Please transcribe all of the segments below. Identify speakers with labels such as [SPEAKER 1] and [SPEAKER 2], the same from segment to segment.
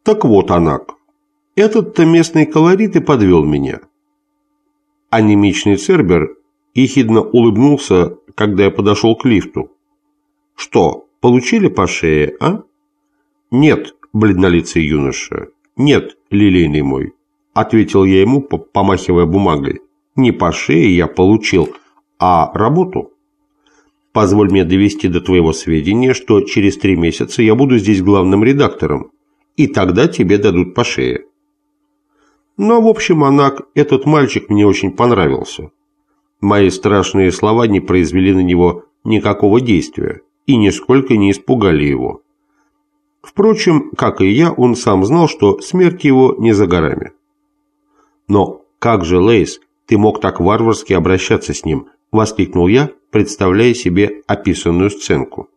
[SPEAKER 1] Так вот, Анак, этот-то местный колорит и подвел меня. Анемичный Цербер ехидно улыбнулся, когда я подошел к лифту. Что, получили по шее, а? Нет, бледнолицый юноша, нет, лилейный мой, ответил я ему, помахивая бумагой. Не по шее я получил, а работу. Позволь мне довести до твоего сведения, что через 3 месяца я буду здесь главным редактором, и тогда тебе дадут по шее. Но, в общем, Анак, этот мальчик мне очень понравился. Мои страшные слова не произвели на него никакого действия и нисколько не испугали его. Впрочем, как и я, он сам знал, что смерть его не за горами. Но как же, Лейс, ты мог так варварски обращаться с ним? Воскликнул я, представляя себе описанную сценку.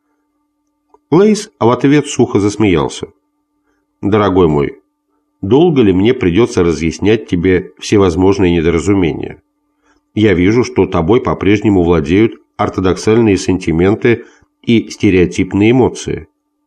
[SPEAKER 1] Лейс в ответ сухо засмеялся. Дорогой мой, долго ли мне придется разъяснять тебе всевозможные недоразумения? Я вижу, что тобой по-прежнему владеют ортодоксальные сантименты и стереотипные эмоции.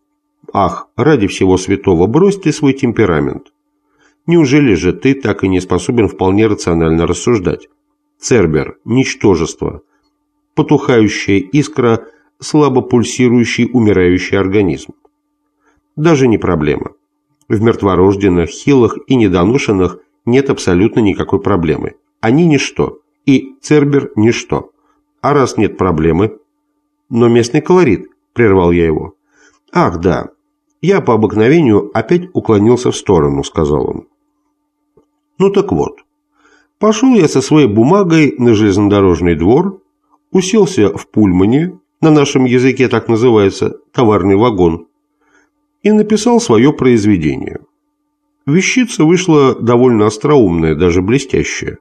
[SPEAKER 1] Ах, ради всего святого, брось ты свой темперамент. Неужели же ты так и не способен вполне рационально рассуждать? Цербер – ничтожество, потухающая искра, слабо пульсирующий умирающий организм. Даже не проблема. В мертворожденных, хилых и недоношенных нет абсолютно никакой проблемы. Они ничто, и Цербер – ничто. А раз нет проблемы… Но местный колорит, прервал я его. Ах, да, я по обыкновению опять уклонился в сторону, сказал он. Ну так вот, пошел я со своей бумагой на железнодорожный двор, уселся в пульмане, на нашем языке так называется товарный вагон, и написал свое произведение. Вещица вышла довольно остроумная, даже блестящая.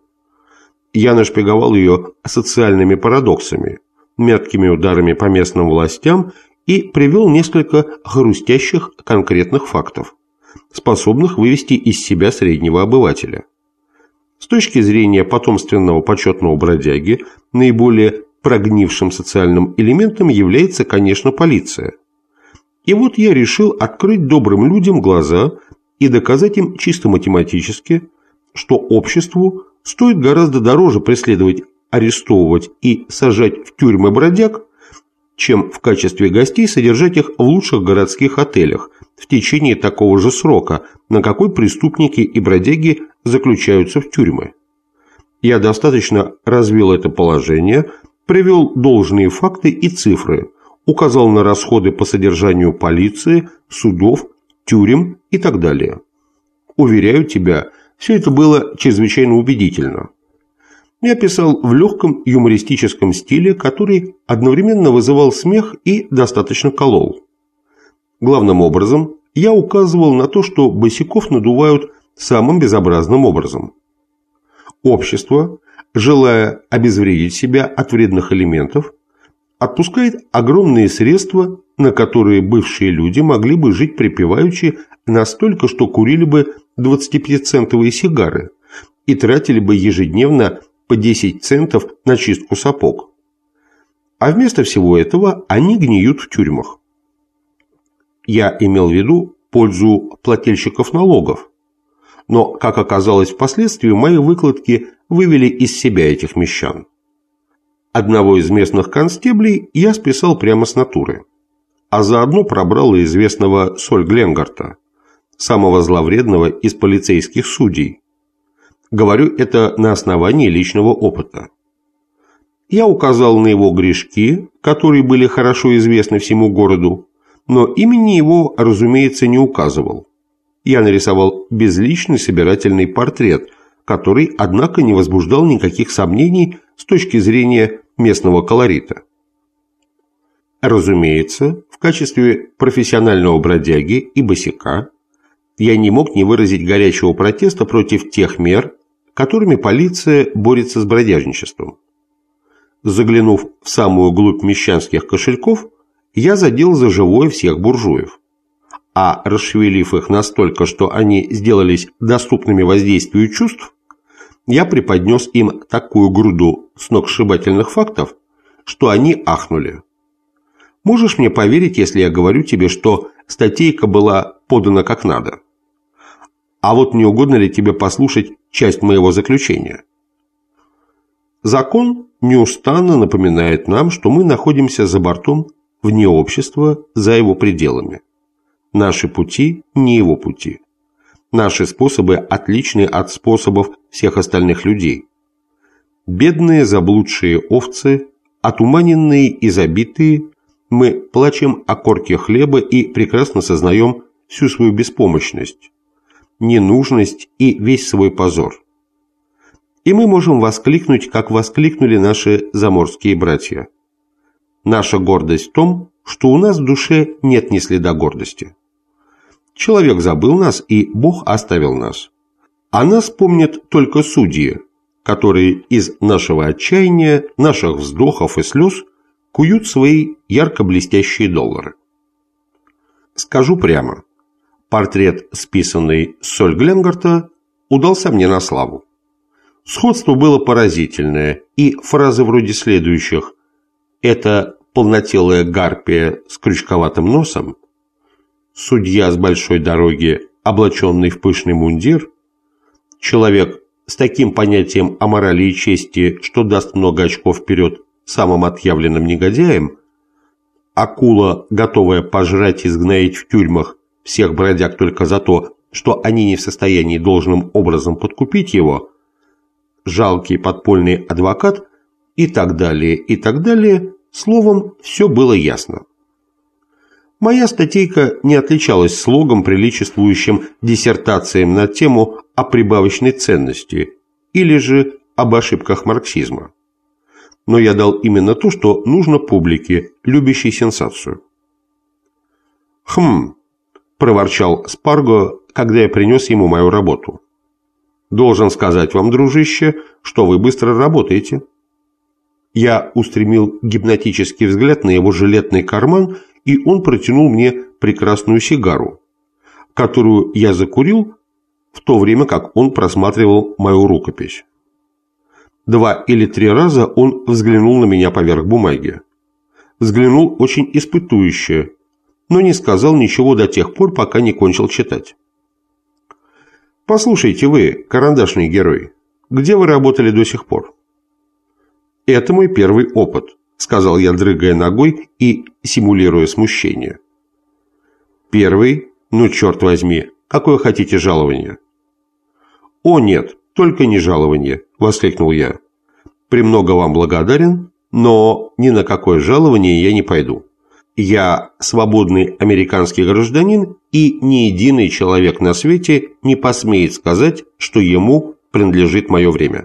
[SPEAKER 1] Я нашпиговал ее социальными парадоксами, меткими ударами по местным властям и привел несколько хрустящих конкретных фактов, способных вывести из себя среднего обывателя. С точки зрения потомственного почетного бродяги, наиболее прогнившим социальным элементом является, конечно, полиция. И вот я решил открыть добрым людям глаза и доказать им чисто математически, что обществу стоит гораздо дороже преследовать, арестовывать и сажать в тюрьмы бродяг, чем в качестве гостей содержать их в лучших городских отелях в течение такого же срока, на какой преступники и бродяги заключаются в тюрьмы. Я достаточно развил это положение, привел должные факты и цифры, указал на расходы по содержанию полиции, судов, тюрем и так далее. Уверяю тебя, все это было чрезвычайно убедительно. Я писал в легком юмористическом стиле, который одновременно вызывал смех и достаточно колол. Главным образом, я указывал на то, что босиков надувают самым безобразным образом. Общество, желая обезвредить себя от вредных элементов, отпускает огромные средства, на которые бывшие люди могли бы жить припеваючи настолько, что курили бы 25-центовые сигары и тратили бы ежедневно по 10 центов на чистку сапог. А вместо всего этого они гниют в тюрьмах. Я имел в виду пользу плательщиков налогов, но, как оказалось впоследствии, мои выкладки вывели из себя этих мещан. Одного из местных констеблей я списал прямо с натуры, а заодно пробрал и известного Соль Гленгарта, самого зловредного из полицейских судей. Говорю это на основании личного опыта. Я указал на его грешки, которые были хорошо известны всему городу, но имени его, разумеется, не указывал. Я нарисовал безличный собирательный портрет, который, однако, не возбуждал никаких сомнений с точки зрения местного колорита. Разумеется, в качестве профессионального бродяги и босяка я не мог не выразить горячего протеста против тех мер, которыми полиция борется с бродяжничеством. Заглянув в самую глубь мещанских кошельков, я задел за живое всех буржуев, а расшевелив их настолько, что они сделались доступными воздействию чувств, я преподнес им такую груду сногсшибательных фактов, что они ахнули. Можешь мне поверить, если я говорю тебе, что статейка была подана как надо? А вот не угодно ли тебе послушать часть моего заключения? Закон неустанно напоминает нам, что мы находимся за бортом вне общества, за его пределами. Наши пути не его пути. Наши способы отличны от способов всех остальных людей. Бедные заблудшие овцы, отуманенные и забитые, мы плачем о корке хлеба и прекрасно сознаем всю свою беспомощность, ненужность и весь свой позор. И мы можем воскликнуть, как воскликнули наши заморские братья. Наша гордость в том, что у нас в душе нет ни следа гордости. Человек забыл нас, и Бог оставил нас. А нас помнят только судьи, которые из нашего отчаяния, наших вздохов и слез куют свои ярко блестящие доллары. Скажу прямо, портрет, списанный с Сольгленгарта, удался мне на славу. Сходство было поразительное, и фразы вроде следующих: «Это полнотелая гарпия с крючковатым носом», «Судья с большой дороги, облаченный в пышный мундир», «Человек с таким понятием о морали и чести, что даст много очков вперед самым отъявленным негодяям», «Акула, готовая пожрать и сгноить в тюрьмах всех бродяг только за то, что они не в состоянии должным образом подкупить его», «Жалкий подпольный адвокат» и так далее, и так далее. Словом, все было ясно. Моя статейка не отличалась слогом, приличествующим диссертациям на тему о прибавочной ценности или же об ошибках марксизма. Но я дал именно то, что нужно публике, любящей сенсацию. «Хм», – проворчал Спарго, когда я принес ему мою работу. «Должен сказать вам, дружище, что вы быстро работаете». Я устремил гипнотический взгляд на его жилетный карман, и он протянул мне прекрасную сигару, которую я закурил в то время, как он просматривал мою рукопись. 2 или 3 раза он взглянул на меня поверх бумаги. Взглянул очень испытующе, но не сказал ничего до тех пор, пока не кончил читать. «Послушайте вы, карандашный герой, где вы работали до сих пор?» «Это мой первый опыт», – сказал я, дрыгая ногой и симулируя смущение. «Первый? Ну, черт возьми, какое хотите жалование?» «О, нет, только не жалование», – воскликнул я. «Премного вам благодарен, но ни на какое жалование я не пойду. Я свободный американский гражданин, и ни единый человек на свете не посмеет сказать, что ему принадлежит мое время».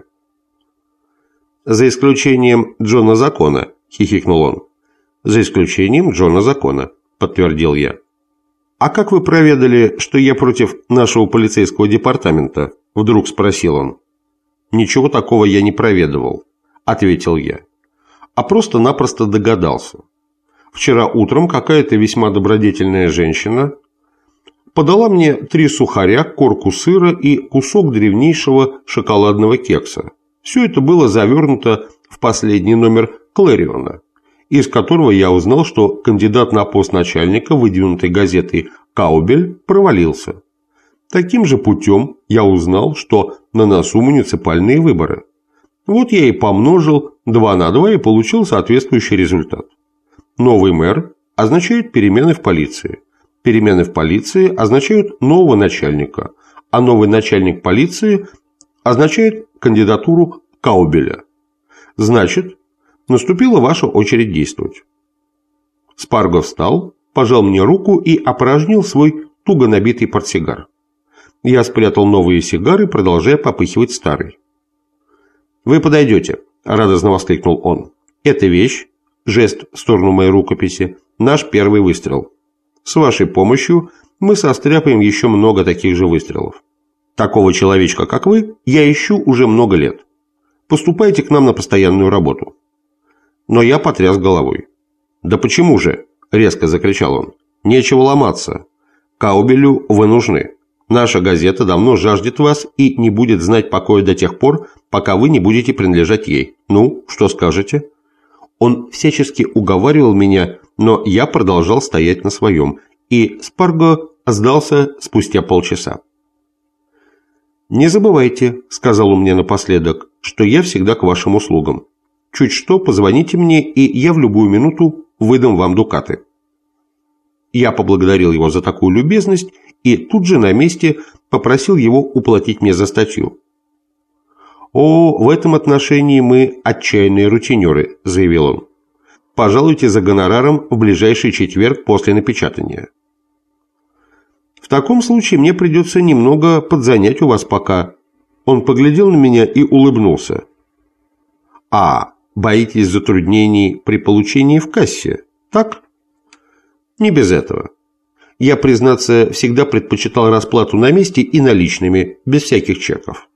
[SPEAKER 1] «За исключением Джона Закона», – хихикнул он. «За исключением Джона Закона», – подтвердил я. «А как вы проведали, что я против нашего полицейского департамента?» – вдруг спросил он. «Ничего такого я не проведывал», – ответил я, – «а просто-напросто догадался. Вчера утром какая-то весьма добродетельная женщина подала мне 3 сухаря, корку сыра и кусок древнейшего шоколадного кекса. Все это было завернуто в последний номер Клэриона, из которого я узнал, что кандидат на пост начальника выдвинутой газеты «Каубель» провалился. Таким же путем я узнал, что на носу муниципальные выборы. Вот я и помножил 2 на 2 и получил соответствующий результат. Новый мэр означает перемены в полиции. Перемены в полиции означают нового начальника, а новый начальник полиции означает кандидатуру Каубеля. Значит, наступила ваша очередь действовать. Спарго встал, пожал мне руку и опорожнил свой туго набитый портсигар. Я спрятал новые сигары, продолжая попыхивать старый. «Вы подойдете», – радостно воскликнул он. «Эта вещь», – жест в сторону моей рукописи, – «наш первый выстрел. С вашей помощью мы состряпаем еще много таких же выстрелов. Такого человечка, как вы, я ищу уже много лет. Поступайте к нам на постоянную работу». Но я потряс головой. «Да почему же?» – резко закричал он. «Нечего ломаться. Каубелю вы нужны. Наша газета давно жаждет вас и не будет знать покоя до тех пор, пока вы не будете принадлежать ей. Ну, что скажете?» Он всячески уговаривал меня, но я продолжал стоять на своем, и Спарго сдался спустя полчаса. «Не забывайте», — сказал он мне напоследок, — «что я всегда к вашим услугам. Чуть что, позвоните мне, и я в любую минуту выдам вам дукаты». Я поблагодарил его за такую любезность и тут же на месте попросил его уплатить мне за статью. «О, в этом отношении мы отчаянные рутинеры», — заявил он. «Пожалуйте за гонораром в ближайший четверг после напечатания». «В таком случае мне придется немного подзанять у вас пока». Он поглядел на меня и улыбнулся. «А, боитесь затруднений при получении в кассе, так?» «Не без этого. Я, признаться, всегда предпочитал расплату на месте и наличными, без всяких чеков».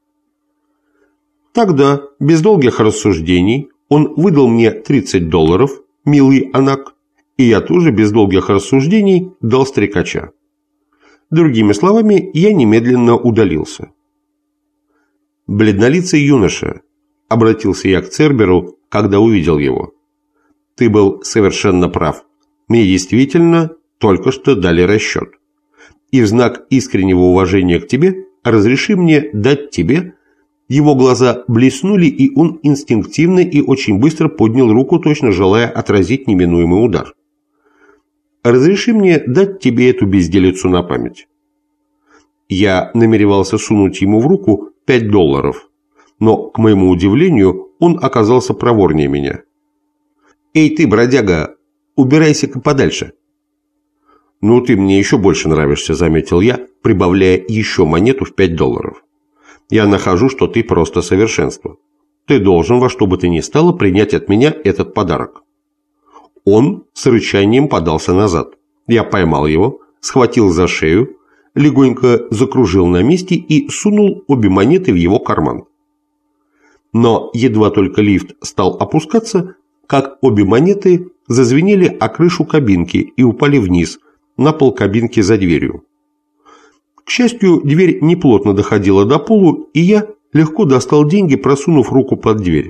[SPEAKER 1] Тогда, без долгих рассуждений, он выдал мне $30, милый Анак, и я тоже без долгих рассуждений дал стрекача. Другими словами, я немедленно удалился. «Бледнолицый юноша», — обратился я к Церберу, когда увидел его. «Ты был совершенно прав. Мне действительно только что дали расчет. И в знак искреннего уважения к тебе разреши мне дать тебе...» Его глаза блеснули, и он инстинктивно и очень быстро поднял руку, точно желая отразить неминуемый удар. «Разреши мне дать тебе эту безделицу на память». Я намеревался сунуть ему в руку $5, но, к моему удивлению, он оказался проворнее меня. «Эй ты, бродяга, убирайся-ка подальше». «Ну, ты мне еще больше нравишься», — заметил я, прибавляя еще монету в $5. «Я нахожу, что ты просто совершенство. Ты должен во что бы то ни стало принять от меня этот подарок». Он с рычанием подался назад. Я поймал его, схватил за шею, легонько закружил на месте и сунул обе монеты в его карман. Но едва только лифт стал опускаться, как обе монеты зазвенели о крышу кабинки и упали вниз, на пол кабинки за дверью. К счастью, дверь неплотно доходила до полу, и я легко достал деньги, просунув руку под дверь.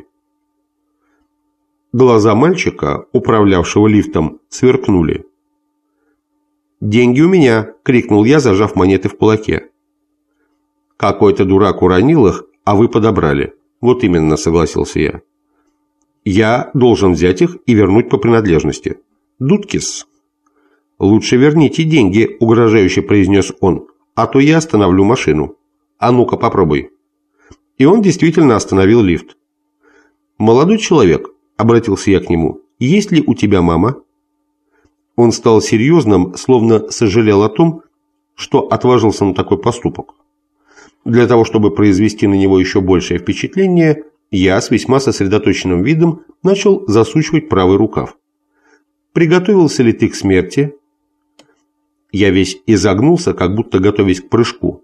[SPEAKER 1] Глаза мальчика, управлявшего лифтом, сверкнули. «Деньги у меня!» – крикнул я, зажав монеты в кулаке. «Какой-то дурак уронил их, а вы подобрали». «Вот именно», – согласился я. «Я должен взять их и вернуть по принадлежности». «Дудкис». «Лучше верните деньги», – угрожающе произнес он. «А то я остановлю машину. А ну-ка, попробуй». И он действительно остановил лифт. «Молодой человек», — обратился я к нему, — «есть ли у тебя мама?» Он стал серьезным, словно сожалел о том, что отважился на такой поступок. Для того, чтобы произвести на него еще большее впечатление, я с весьма сосредоточенным видом начал засучивать правый рукав. «Приготовился ли ты к смерти?» Я весь изогнулся, как будто готовясь к прыжку.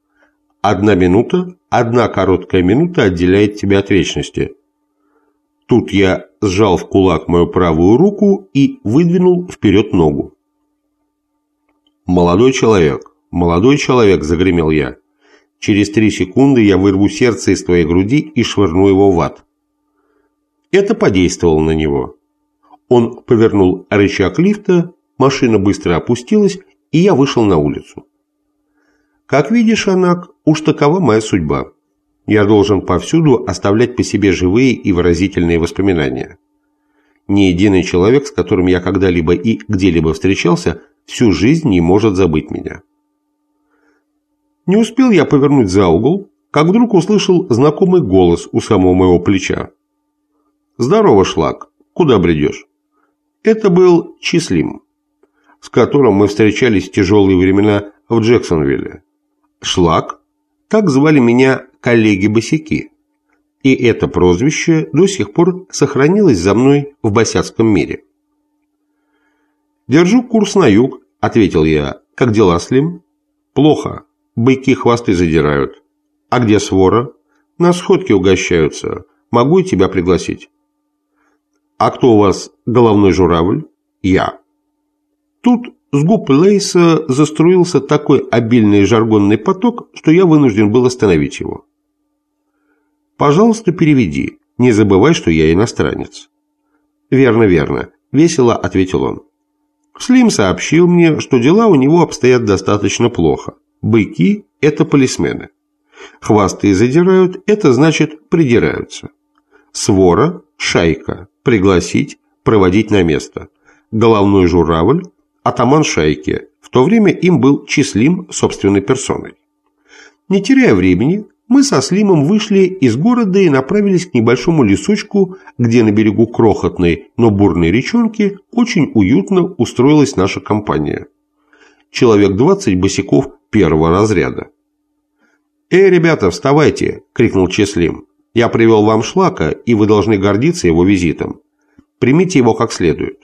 [SPEAKER 1] Одна короткая минута отделяет тебя от вечности. Тут я сжал в кулак мою правую руку и выдвинул вперед ногу. молодой человек», — загремел я. «Через 3 секунды я вырву сердце из твоей груди и швырну его в ад». Это подействовало на него. Он повернул рычаг лифта, машина быстро опустилась, и я вышел на улицу. Как видишь, Анак, уж такова моя судьба. Я должен повсюду оставлять по себе живые и выразительные воспоминания. Ни единый человек, с которым я когда-либо и где-либо встречался, всю жизнь не может забыть меня. Не успел я повернуть за угол, как вдруг услышал знакомый голос у самого моего плеча. «Здорово, шлак, куда бредешь?» Это был Числим, с которым мы встречались в тяжелые времена в Джексонвилле. Шлак, так звали меня коллеги-босяки, и это прозвище до сих пор сохранилось за мной в босяцком мире. «Держу курс на юг», — ответил я. «Как дела, Слим?» «Плохо. Быки хвосты задирают». «А где свора?» «На сходке угощаются. Могу и тебя пригласить». «А кто у вас головной журавль?» «Я». Тут с губ Лейса заструился такой обильный жаргонный поток, что я вынужден был остановить его. «Пожалуйста, переведи. Не забывай, что я иностранец». «Верно, верно», — весело ответил он. Слим сообщил мне, что дела у него обстоят достаточно плохо. Быки – это полисмены. Хвасты и задирают – это значит придираются. Свора, шайка, пригласить, проводить на место. Головной журавль, атаман шайки, в то время им был Числим собственной персоной. Не теряя времени, мы со Слимом вышли из города и направились к небольшому лесочку, где на берегу крохотной, но бурной речонки очень уютно устроилась наша компания. Человек 20 босиков первого разряда. Ребята, вставайте!» – крикнул Числим. «Я привел вам Шлака, и вы должны гордиться его визитом. Примите его как следует».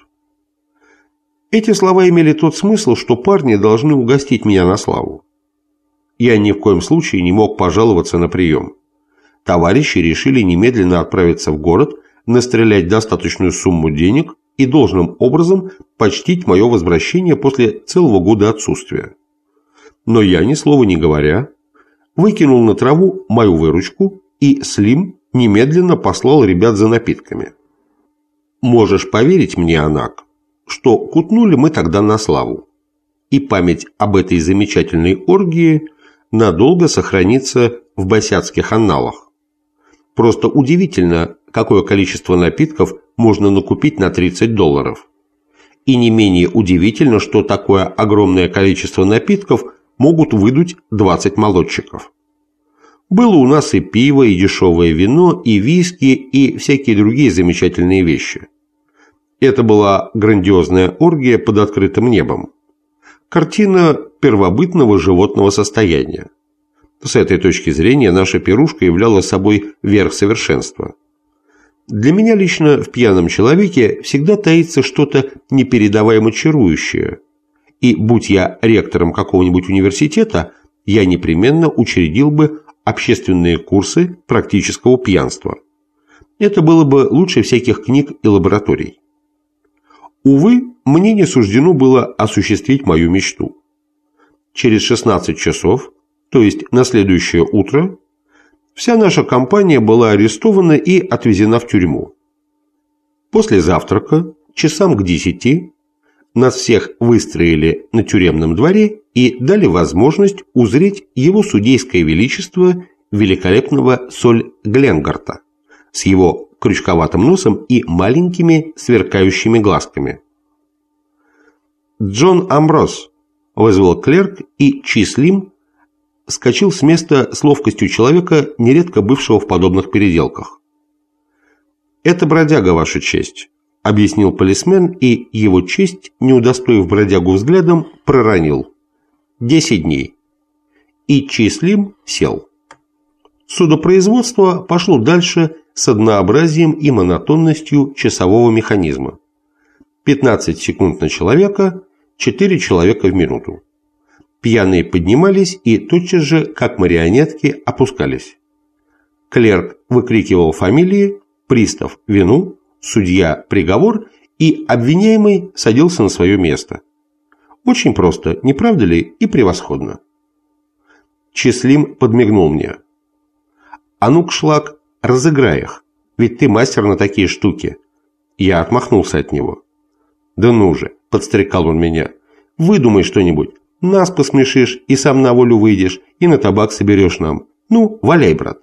[SPEAKER 1] Эти слова имели тот смысл, что парни должны угостить меня на славу. Я ни в коем случае не мог пожаловаться на прием. Товарищи решили немедленно отправиться в город, настрелять достаточную сумму денег и должным образом почтить мое возвращение после целого года отсутствия. Но я, ни слова не говоря, выкинул на траву мою выручку, и Слим немедленно послал ребят за напитками. Можешь поверить мне, Анак, что кутнули мы тогда на славу, и память об этой замечательной оргии надолго сохранится в босяцких анналах. Просто удивительно, какое количество напитков можно накупить на $30. И не менее удивительно, что такое огромное количество напитков могут выдуть 20 молодчиков. Было у нас и пиво, и дешевое вино, и виски, и всякие другие замечательные вещи. Это была грандиозная оргия под открытым небом. Картина первобытного животного состояния. С этой точки зрения наша пирушка являла собой верх совершенства. Для меня лично в пьяном человеке всегда таится что-то непередаваемо чарующее. И будь я ректором какого-нибудь университета, я непременно учредил бы общественные курсы практического пьянства. Это было бы лучше всяких книг и лабораторий. Увы, мне не суждено было осуществить мою мечту. Через 16 часов, то есть на следующее утро, вся наша компания была арестована и отвезена в тюрьму. После завтрака, часам к 10, нас всех выстроили на тюремном дворе и дали возможность узреть его судейское величество великолепного Соль Гленгарта с его крючковатым носом и маленькими сверкающими глазками. «Джон Амброс», – вызвал клерк, и Числим вскочил с места с ловкостью человека, нередко бывшего в подобных переделках. «Это бродяга, Ваша честь», – объяснил полисмен, и его честь, не удостоив бродягу взглядом, проронил: 10 дней. И Числим сел. Судопроизводство пошло дальше с однообразием и монотонностью часового механизма. 15 секунд на человека, 4 человека в минуту. Пьяные поднимались и тотчас же, как марионетки, опускались. Клерк выкрикивал фамилии, пристав – вину, судья – приговор, и обвиняемый садился на свое место. Очень просто, не правда ли, и превосходно. Числим подмигнул мне. «А ну-ка, Шлак, разыграй их, ведь ты мастер на такие штуки». Я отмахнулся от него. «Да ну же», – подстрекал он меня, – «выдумай что-нибудь, нас посмешишь и сам на волю выйдешь, и на табак соберешь нам. Ну, валяй, брат».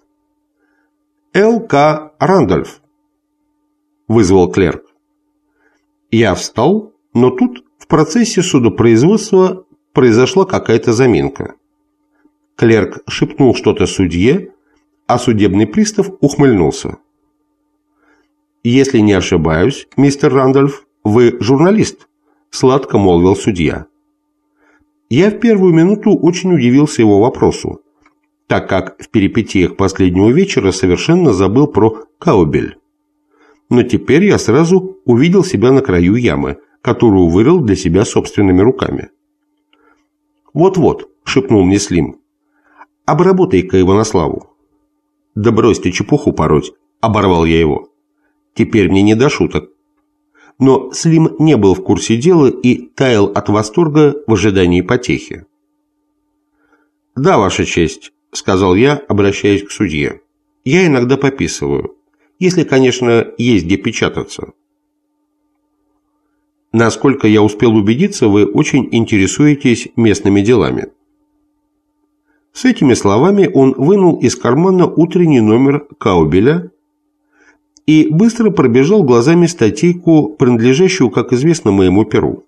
[SPEAKER 1] «Л.К. Рандольф», – вызвал клерк. Я встал, но тут в процессе судопроизводства произошла какая-то заминка. Клерк шепнул что-то судье, а судебный пристав ухмыльнулся. «Если не ошибаюсь, мистер Рандольф, вы журналист», – сладко молвил судья. Я в первую минуту очень удивился его вопросу, так как в перипетиях последнего вечера совершенно забыл про Каубель. Но теперь я сразу увидел себя на краю ямы, которую вырыл для себя собственными руками. «Вот-вот», – шепнул мне Слим, – «обработай-ка его на славу». «Да брось ты чепуху пороть», – оборвал я его. «Теперь мне не до шуток». Но Слим не был в курсе дела и таял от восторга в ожидании потехи. «Да, Ваша честь», – сказал я, обращаясь к судье. «Я иногда пописываю, если, конечно, есть где печататься». «Насколько я успел убедиться, вы очень интересуетесь местными делами». С этими словами он вынул из кармана утренний номер Каубеля и быстро пробежал глазами статейку, принадлежащую, как известно, моему перу.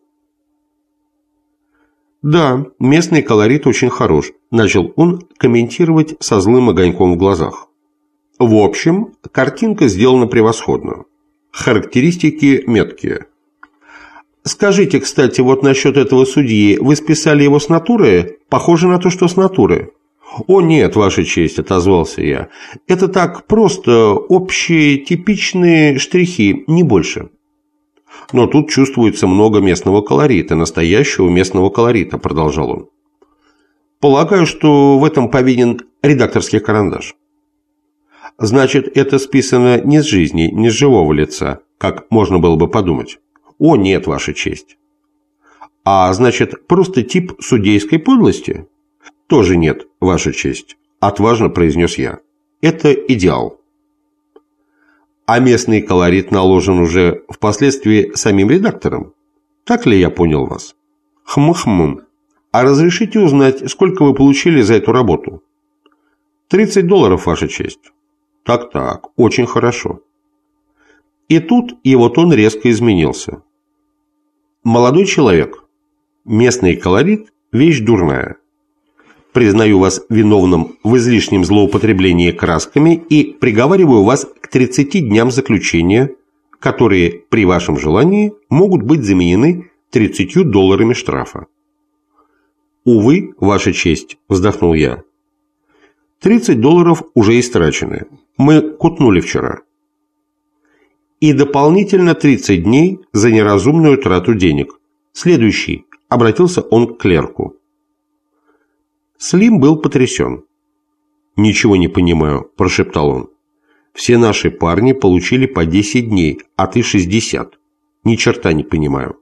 [SPEAKER 1] «Да, местный колорит очень хорош», – начал он комментировать со злым огоньком в глазах. «В общем, картинка сделана превосходно. Характеристики меткие. Скажите, кстати, вот насчет этого судьи, вы списали его с натуры? Похоже на то, что с натуры». «О нет, Ваша честь», – отозвался я. «Это так просто общие типичные штрихи, не больше». «Но тут чувствуется много местного колорита, настоящего местного колорита», – продолжал он. «Полагаю, что в этом повинен редакторский карандаш». «Значит, это списано не с жизни, не с живого лица, как можно было бы подумать». «О нет, Ваша честь». «А значит, просто тип судейской подлости?» «Тоже нет, Ваша честь», – отважно произнес я. «Это идеал». «А местный колорит наложен уже впоследствии самим редактором? Так ли я понял вас?» «Хм-хм. А разрешите узнать, сколько вы получили за эту работу?» $30, Ваша честь». «Так-так, очень хорошо». И тут его тон резко изменился. «Молодой человек, местный колорит – вещь дурная. Признаю вас виновным в излишнем злоупотреблении красками и приговариваю вас к 30 дням заключения, которые при вашем желании могут быть заменены $30 штрафа». «Увы, Ваша честь», – вздохнул я. $30 уже истрачены. Мы кутнули вчера. И дополнительно 30 дней за неразумную трату денег. Следующий, обратился он к клерку. Слим был потрясен. «Ничего не понимаю», – прошептал он. «Все наши парни получили по 10 дней, а ты 60. Ни черта не понимаю».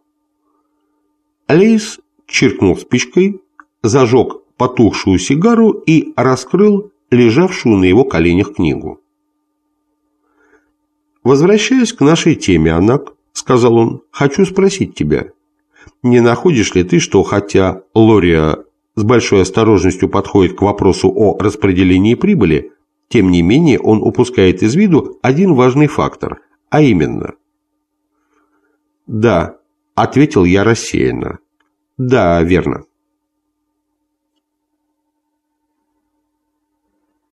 [SPEAKER 1] Лейс чиркнул спичкой, зажег потухшую сигару и раскрыл лежавшую на его коленях книгу. «Возвращаясь к нашей теме, Анак, — сказал он, — хочу спросить тебя, не находишь ли ты, что хотя Лория с большой осторожностью подходит к вопросу о распределении прибыли, тем не менее он упускает из виду один важный фактор, а именно...» «Да», — ответил я рассеянно. «Да, верно».